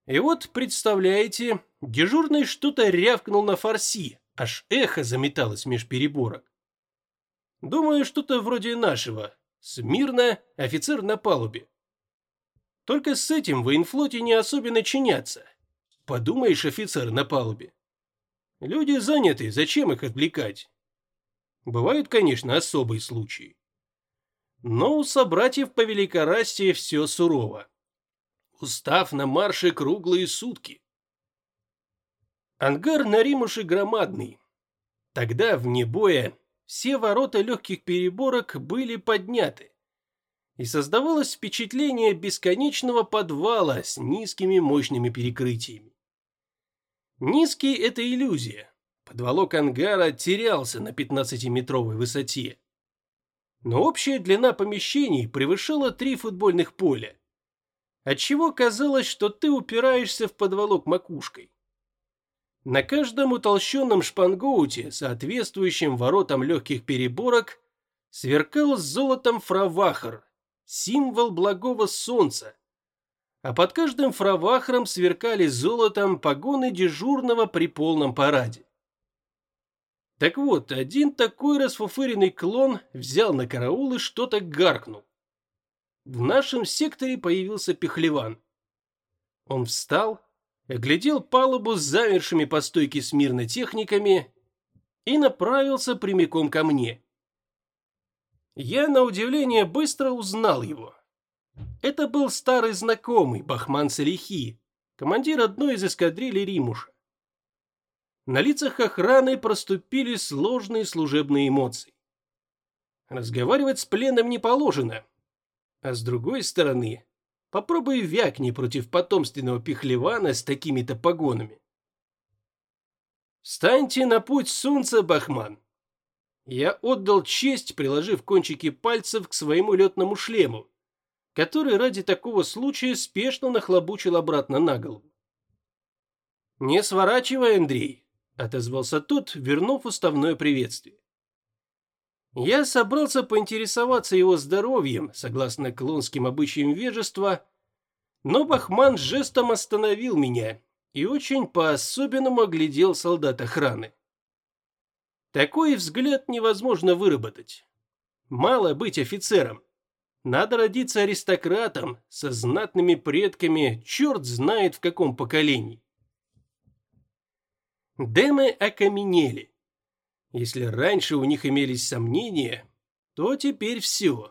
И вот, представляете, дежурный что-то рявкнул на фарси, аж эхо заметалось меж переборок. Думаю, что-то вроде нашего. Смирно, офицер на палубе. Только с этим в военфлоте не особенно чинятся. Подумаешь, офицер на палубе. Люди заняты, зачем их отвлекать? Бывают, конечно, особые случаи. Но у собратьев по великорассе все сурово. Устав на марше круглые сутки. Ангар на Римуше громадный. Тогда, вне боя, все ворота легких переборок были подняты. И создавалось впечатление бесконечного подвала с низкими мощными перекрытиями. Низкий – это иллюзия. Подволок ангара терялся на 15-метровой высоте. Но общая длина помещений превышала 3 футбольных поля, отчего казалось, что ты упираешься в подволок макушкой. На каждом утолщенном шпангоуте, соответствующем воротам легких переборок, сверкал золотом фравахр, символ благого солнца, а под каждым фравахром сверкали золотом погоны дежурного при полном параде. Так вот, один такой расфуфыренный клон взял на караул и что-то гаркнул. В нашем секторе появился Пехлеван. Он встал, оглядел палубу с замершими по стойке смирно техниками и направился прямиком ко мне. Я, на удивление, быстро узнал его. Это был старый знакомый Бахман Салихи, командир одной из эскадрилей Римуша. На лицах охраны проступили сложные служебные эмоции. Разговаривать с пленным не положено. А с другой стороны, попробуй вякни против потомственного Пехлевана с такими-то погонами. Встаньте на путь солнца, Бахман. Я отдал честь, приложив кончики пальцев к своему летному шлему, который ради такого случая спешно нахлобучил обратно на голову. «Не сворачивай, Андрей», — отозвался тот, вернув уставное приветствие. Я собрался поинтересоваться его здоровьем, согласно клонским обычаям вежества, но Бахман жестом остановил меня и очень по-особенному оглядел солдат охраны. Такой взгляд невозможно выработать. Мало быть офицером. Надо родиться аристократом, со знатными предками, черт знает в каком поколении. Демы окаменели. Если раньше у них имелись сомнения, то теперь все.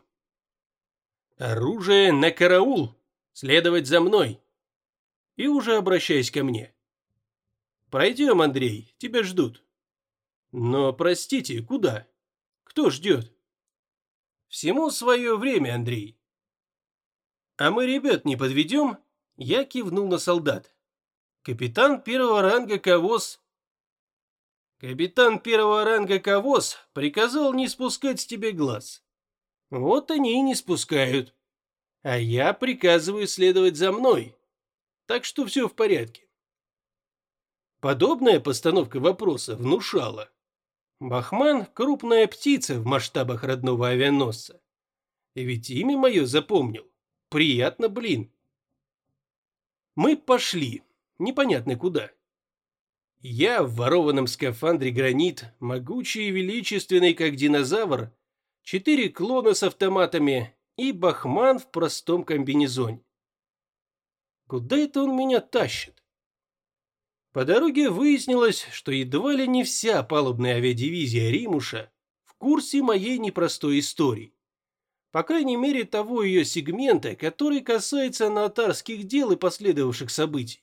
Оружие на караул, следовать за мной. И уже обращаясь ко мне. Пройдем, Андрей, тебя ждут. Но, простите, куда? Кто ждет? Всему свое время, Андрей. А мы ребят не подведем? Я кивнул на солдат. Капитан первого ранга Кавоз. Капитан первого ранга Кавоз приказал не спускать с тебя глаз. Вот они и не спускают. А я приказываю следовать за мной. Так что все в порядке. Подобная постановка вопроса внушала. Бахман – крупная птица в масштабах родного авианосца. И ведь имя мое запомнил. Приятно, блин. Мы пошли. Непонятно куда. Я в ворованном скафандре гранит, могучий и величественный, как динозавр, 4 клона с автоматами и Бахман в простом комбинезоне. Куда это он меня тащит? По дороге выяснилось, что едва ли не вся палубная авиадивизия Римуша в курсе моей непростой истории. По крайней мере, того ее сегмента, который касается нотарских дел и последовавших событий.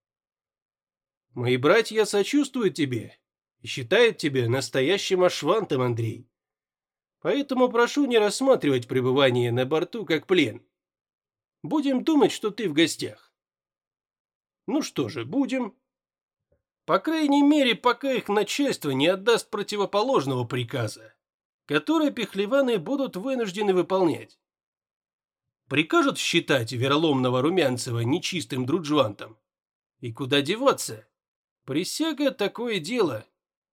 Мои братья сочувствуют тебе и считают тебя настоящим ашвантом, Андрей. Поэтому прошу не рассматривать пребывание на борту как плен. Будем думать, что ты в гостях. Ну что же, будем. По крайней мере, пока их начальство не отдаст противоположного приказа, который Пехлеваны будут вынуждены выполнять. Прикажут считать вероломного Румянцева нечистым друджвантом. И куда деваться? Присяга такое дело.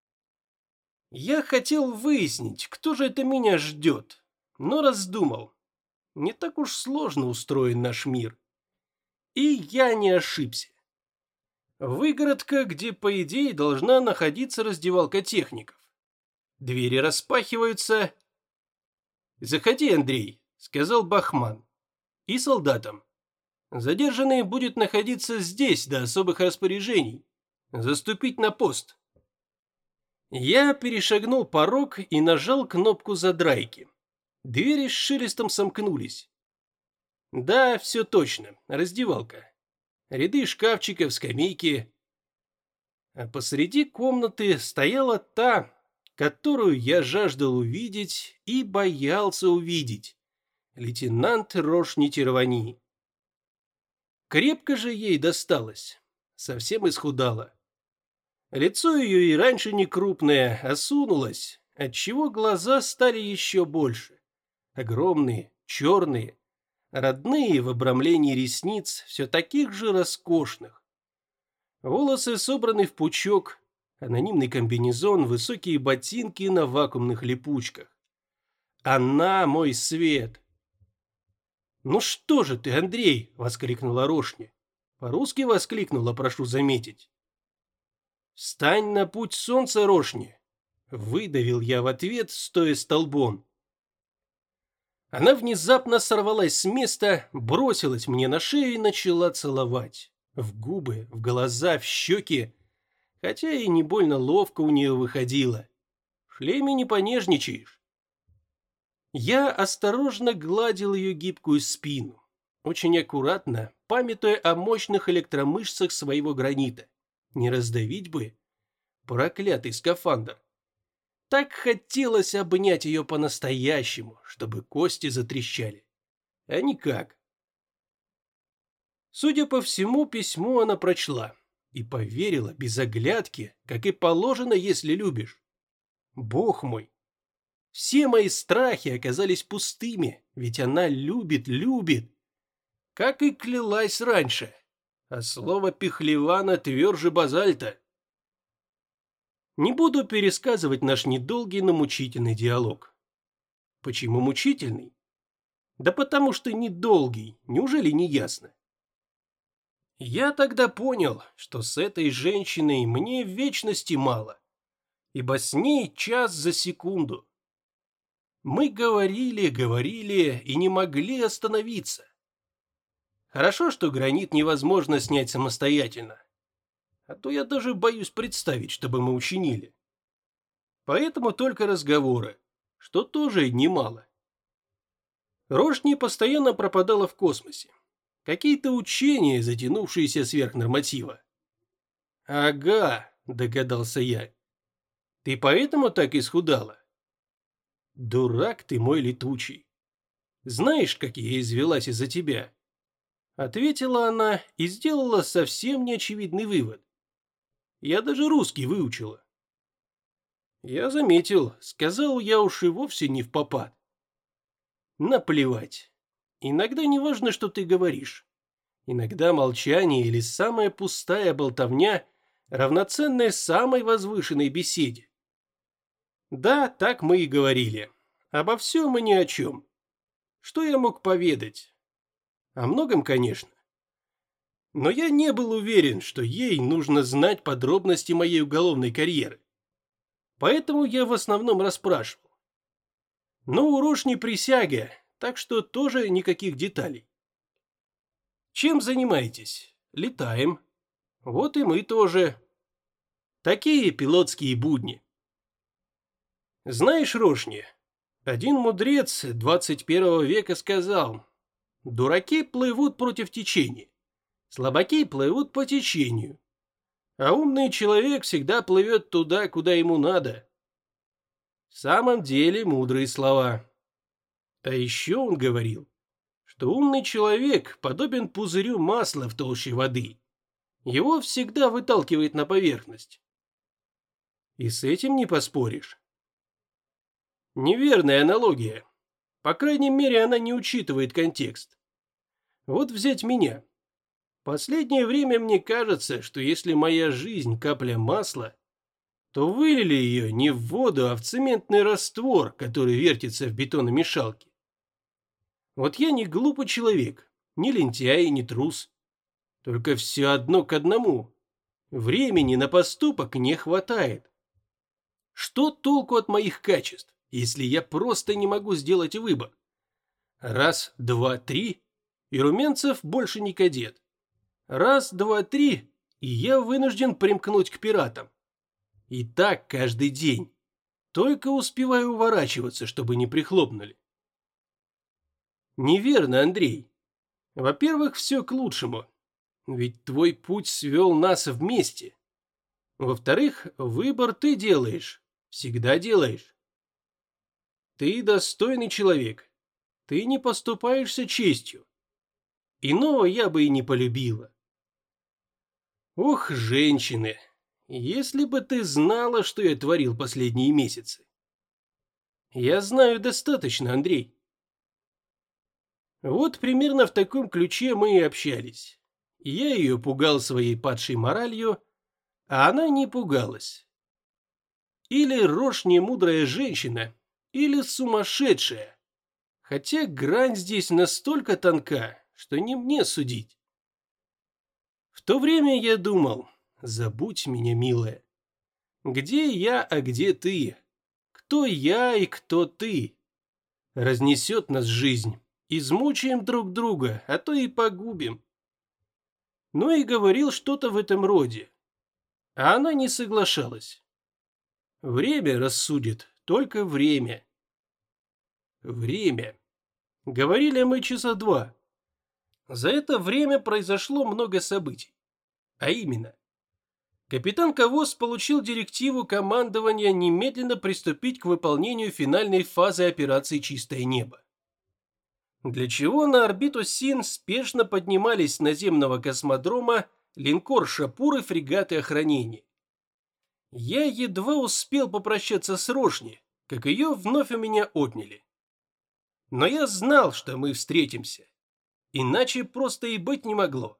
Я хотел выяснить, кто же это меня ждет, но раздумал. Не так уж сложно устроен наш мир. И я не ошибся. Выгородка, где, по идее, должна находиться раздевалка техников. Двери распахиваются. «Заходи, Андрей», — сказал Бахман. «И солдатам. Задержанный будет находиться здесь до особых распоряжений. Заступить на пост». Я перешагнул порог и нажал кнопку задрайки. Двери с шелестом сомкнулись. Да, все точно, раздевалка. Ряды шкафчиков, скамейки. А посреди комнаты стояла та, которую я жаждал увидеть и боялся увидеть. Лейтенант Рошни Тервани. Крепко же ей досталось. Совсем исхудала. Лицо ее и раньше не крупное, осунулось, отчего глаза стали еще больше. Огромные, черные, родные в обрамлении ресниц, все таких же роскошных. Волосы собраны в пучок, анонимный комбинезон, высокие ботинки на вакуумных липучках. Она мой свет. «Ну что же ты, Андрей!» — воскликнула Рошня. По-русски воскликнула, прошу заметить. «Встань на путь солнца, Рошни!» — выдавил я в ответ, стоя столбом. Она внезапно сорвалась с места, бросилась мне на шею и начала целовать. В губы, в глаза, в щеки, хотя и не больно ловко у нее выходило. В шлеме не понежничаешь. Я осторожно гладил ее гибкую спину, очень аккуратно, памятуя о мощных электромышцах своего гранита. Не раздавить бы. Проклятый скафандр. Так хотелось обнять ее по-настоящему, чтобы кости затрещали. А никак. Судя по всему, письмо она прочла и поверила без оглядки, как и положено, если любишь. Бог мой! Все мои страхи оказались пустыми, ведь она любит, как и клялась раньше. А слово Пехлевана тверже базальта. Не буду пересказывать наш недолгий, но мучительный диалог. Почему мучительный? Да потому что недолгий, неужели не ясно? Я тогда понял, что с этой женщиной мне вечности мало, ибо с ней час за секунду. Мы говорили и не могли остановиться. Хорошо, что гранит невозможно снять самостоятельно. А то я даже боюсь представить, что бы мы учинили. Поэтому только разговоры, что тоже немало. Рошни постоянно пропадала в космосе. Какие-то учения, затянувшиеся сверх норматива. «Ага», — догадался я. «Ты поэтому так исхудала?» «Дурак ты мой летучий. Знаешь, как я извелась из-за тебя?» Ответила она и сделала совсем неочевидный вывод. Я даже русский выучила. Я заметил, сказал я уж и вовсе не впопад. Наплевать. Иногда не важно, что ты говоришь. Иногда молчание или самая пустая болтовня равноценная самой возвышенной беседе. Да, так мы и говорили. Обо всем и ни о чем. Что я мог поведать? О многом, конечно. Но я не был уверен, что ей нужно знать подробности моей уголовной карьеры. Поэтому я в основном расспрашивал. Но у Рошни присяга, так что тоже никаких деталей. Чем занимаетесь? Летаем. Вот и мы тоже. Такие пилотские будни. Знаешь, Рошни, один мудрец 21 века сказал: дураки плывут против течения. Слабаки плывут по течению, а умный человек всегда плывет туда, куда ему надо. В самом деле мудрые слова. А еще он говорил, что умный человек подобен пузырю масла в толще воды. Его всегда выталкивает на поверхность. И с этим не поспоришь. Неверная аналогия. По крайней мере, она не учитывает контекст. Вот взять меня. Последнее время мне кажется, что если моя жизнь капля масла, то вылили ее не в воду, а в цементный раствор, который вертится в бетономешалке. Вот я не глупый человек, не лентяй, не трус. Только все одно к одному. Времени на поступок не хватает. Что толку от моих качеств, если я просто не могу сделать выбор? Раз, два, три, и Румянцев больше не кадет. Раз, два, три, и я вынужден примкнуть к пиратам. И так каждый день. Только успеваю уворачиваться, чтобы не прихлопнули. Неверно, Андрей. Во-первых, все к лучшему. Ведь твой путь свел нас вместе. Во-вторых, выбор ты делаешь. Всегда делаешь. Ты достойный человек. Ты не поступаешься честью. Иного я бы и не полюбила. Ох, женщины, если бы ты знала, что я творил последние месяцы. Я знаю достаточно, Андрей. Вот примерно в таком ключе мы и общались. Я ее пугал своей падшей моралью, а она не пугалась. Или рожь немудрая женщина, или сумасшедшая. Хотя грань здесь настолько тонка, что не мне судить. В то время я думал, забудь меня, милая. Где я, а где ты? Кто я и кто ты? Разнесет нас жизнь, измучаем друг друга, а то и погубим. Ну и говорил что-то в этом роде. А она не соглашалась. Время рассудит, только время. Время. Говорили мы часа 2. За это время произошло много событий. А именно, капитан Ковоз получил директиву командования немедленно приступить к выполнению финальной фазы операции «Чистое небо». Для чего на орбиту СИН спешно поднимались с наземного космодрома линкор «Шапур» и фрегаты охранения. Я едва успел попрощаться с Рошни, как ее вновь у меня отняли. Но я знал, что мы встретимся. Иначе просто и быть не могло.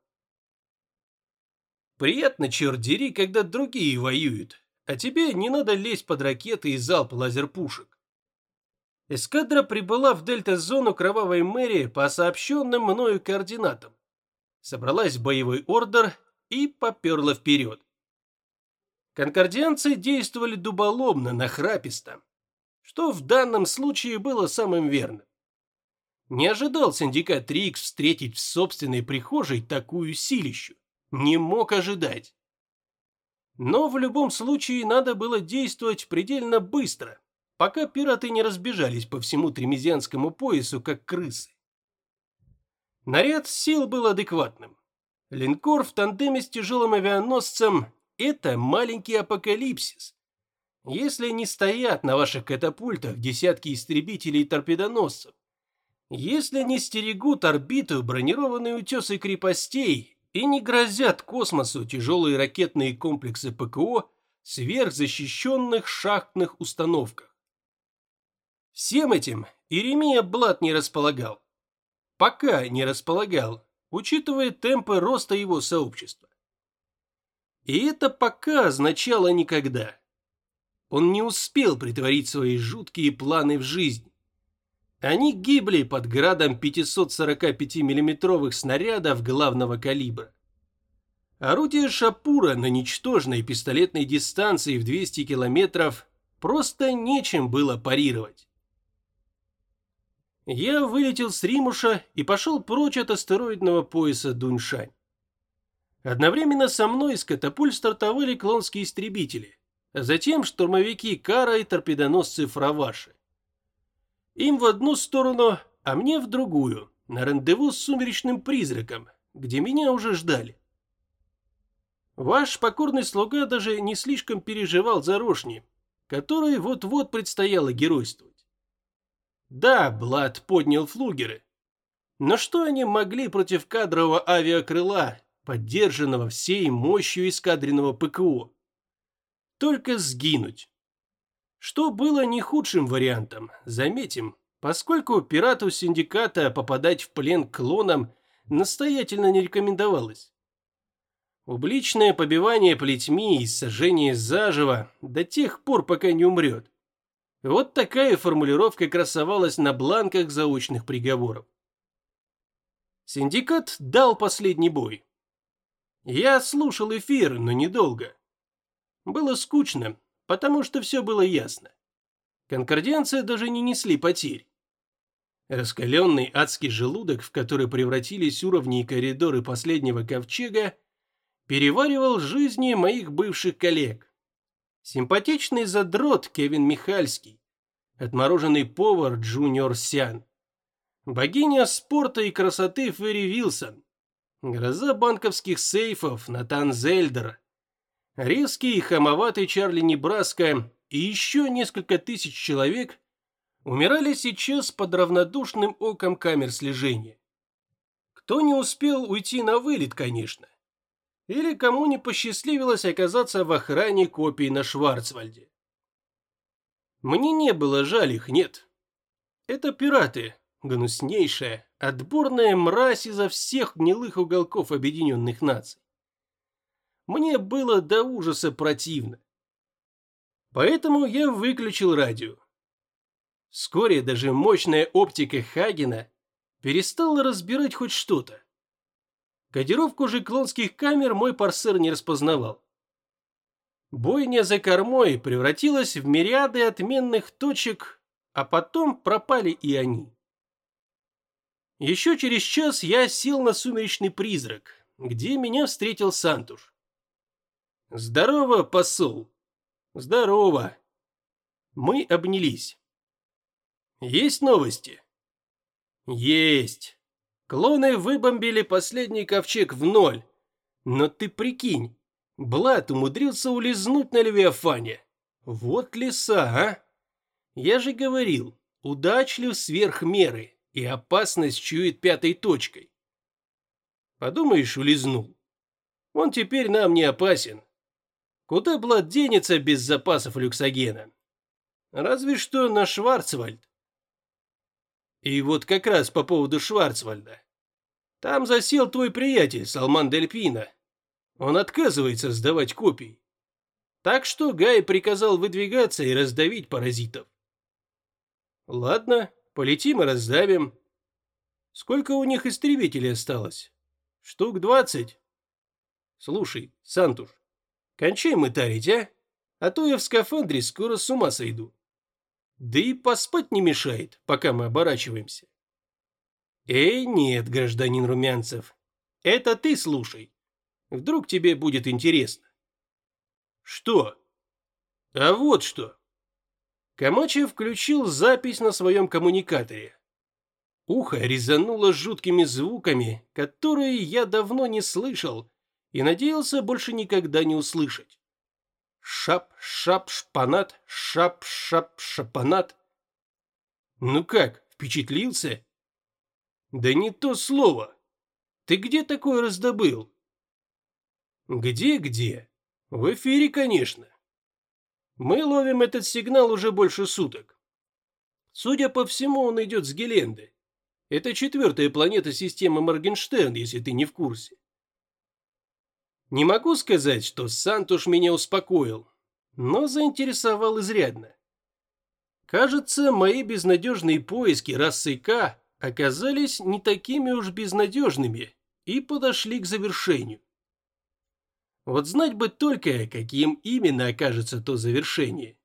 Приятно, черт дери, когда другие воюют, а тебе не надо лезть под ракеты и залп лазерпушек. Эскадра прибыла в дельта-зону Кровавой Мэри по сообщенным мною координатам. Собралась в боевой ордер и поперла вперед. Конкордианцы действовали дуболомно, нахраписто, что в данном случае было самым верным. Не ожидал синдикат Рикс встретить в собственной прихожей такую силищу. Не мог ожидать. Но в любом случае надо было действовать предельно быстро, пока пираты не разбежались по всему Тремезианскому поясу, как крысы. Наряд сил был адекватным. Линкор в тандеме с тяжелым авианосцем – это маленький апокалипсис. Если не стоят на ваших катапультах десятки истребителей и торпедоносцев, если не стерегут орбиту бронированные утесы крепостей и не грозят космосу тяжелые ракетные комплексы ПКО в сверхзащищенных шахтных установках. Всем этим Иеремия Блат не располагал. Пока не располагал, учитывая темпы роста его сообщества. И это пока означало никогда. Он не успел притворить свои жуткие планы в жизнь. Они гибли под градом 545 миллиметровых снарядов главного калибра. Орудие Шапура на ничтожной пистолетной дистанции в 200 километров просто нечем было парировать. Я вылетел с Римуша и пошел прочь от астероидного пояса Дуньшань. Одновременно со мной из катапульт стартовали клонские истребители, а затем штурмовики Кара и торпедоносцы Фраваши. Им в одну сторону, а мне в другую, на рандеву с сумеречным призраком, где меня уже ждали. Ваш покорный слуга даже не слишком переживал за Рошни, которой вот-вот предстояло геройствовать. Да, Блад поднял флугеры, но что они могли против кадрового авиакрыла, поддержанного всей мощью эскадренного ПКО? Только сгинуть. Что было не худшим вариантом, заметим, поскольку пирату синдиката попадать в плен к клонам настоятельно не рекомендовалось. Убличное побивание плетьми и сожжение заживо до тех пор, пока не умрет. Вот такая формулировка красовалась на бланках заочных приговоров. Синдикат дал последний бой. Я слушал эфир, но недолго. Было скучно, потому что все было ясно. Конкордианцы даже не несли потерь. Раскаленный адский желудок, в который превратились уровни и коридоры последнего ковчега, переваривал жизни моих бывших коллег. Симпатичный задрот Кевин Михальский, отмороженный повар Джуниор Сян, богиня спорта и красоты Ферри Вилсон, гроза банковских сейфов Натан Зельдер, резкий и хамоватый Чарли Небраска и еще несколько тысяч человек умирали сейчас под равнодушным оком камер слежения. Кто не успел уйти на вылет, конечно. Или кому не посчастливилось оказаться в охране копий на Шварцвальде. Мне не было жаль их, нет. Это пираты, гнуснейшая, отборная мразь изо всех гнилых уголков Объединенных Наций. Мне было до ужаса противно. Поэтому я выключил радио. Вскоре даже мощная оптика Хагена перестала разбирать хоть что-то. Кодировку же клонских камер мой парсер не распознавал. Бойня за кормой превратилась в мириады отменных точек, а потом пропали и они. Еще через час я сел на сумеречный призрак, где меня встретил Сантуш. «Здорово, посол!» «Здорово!» Мы обнялись. «Есть новости?» «Есть!» Клоны выбомбили последний ковчег в ноль. Но ты прикинь, Блад умудрился улизнуть на Левиафане. Вот лиса, а? Я же говорил, удачлив сверх меры, и опасность чует пятой точкой. Подумаешь, улизнул. Он теперь нам не опасен. Куда Блад денется без запасов люксогена? Разве что на Шварцвальд. И вот как раз по поводу Шварцвальда. Там засел твой приятель Салман Дель Пино. Он отказывается сдавать копии. Так что Гай приказал выдвигаться и раздавить паразитов. Ладно, полетим и раздавим. Сколько у них истребителей осталось? Штук 20. Слушай, Сантуш, кончай мытарить, а? А то я в скафандре скоро с ума сойду. Да и поспать не мешает, пока мы оборачиваемся. Нет, гражданин Румянцев, это ты слушай. Вдруг тебе будет интересно. Что? А вот что. Камачев включил запись на своем коммуникаторе. Ухо резануло жуткими звуками, которые я давно не слышал и надеялся больше никогда не услышать. Шап-шап-шпанат, шап-шап-шапанат. Ну как, впечатлился? Да не то слово. Ты где такое раздобыл? Где-где? В эфире, конечно. Мы ловим этот сигнал уже больше суток. Судя по всему, он идет с Геленды. Это 4-я планета системы Моргенштерн, если ты не в курсе. Не могу сказать, что Сантуш меня успокоил, но заинтересовал изрядно. Кажется, мои безнадежные поиски расы К оказались не такими уж безнадежными и подошли к завершению. Вот знать бы только, каким именно окажется то завершение.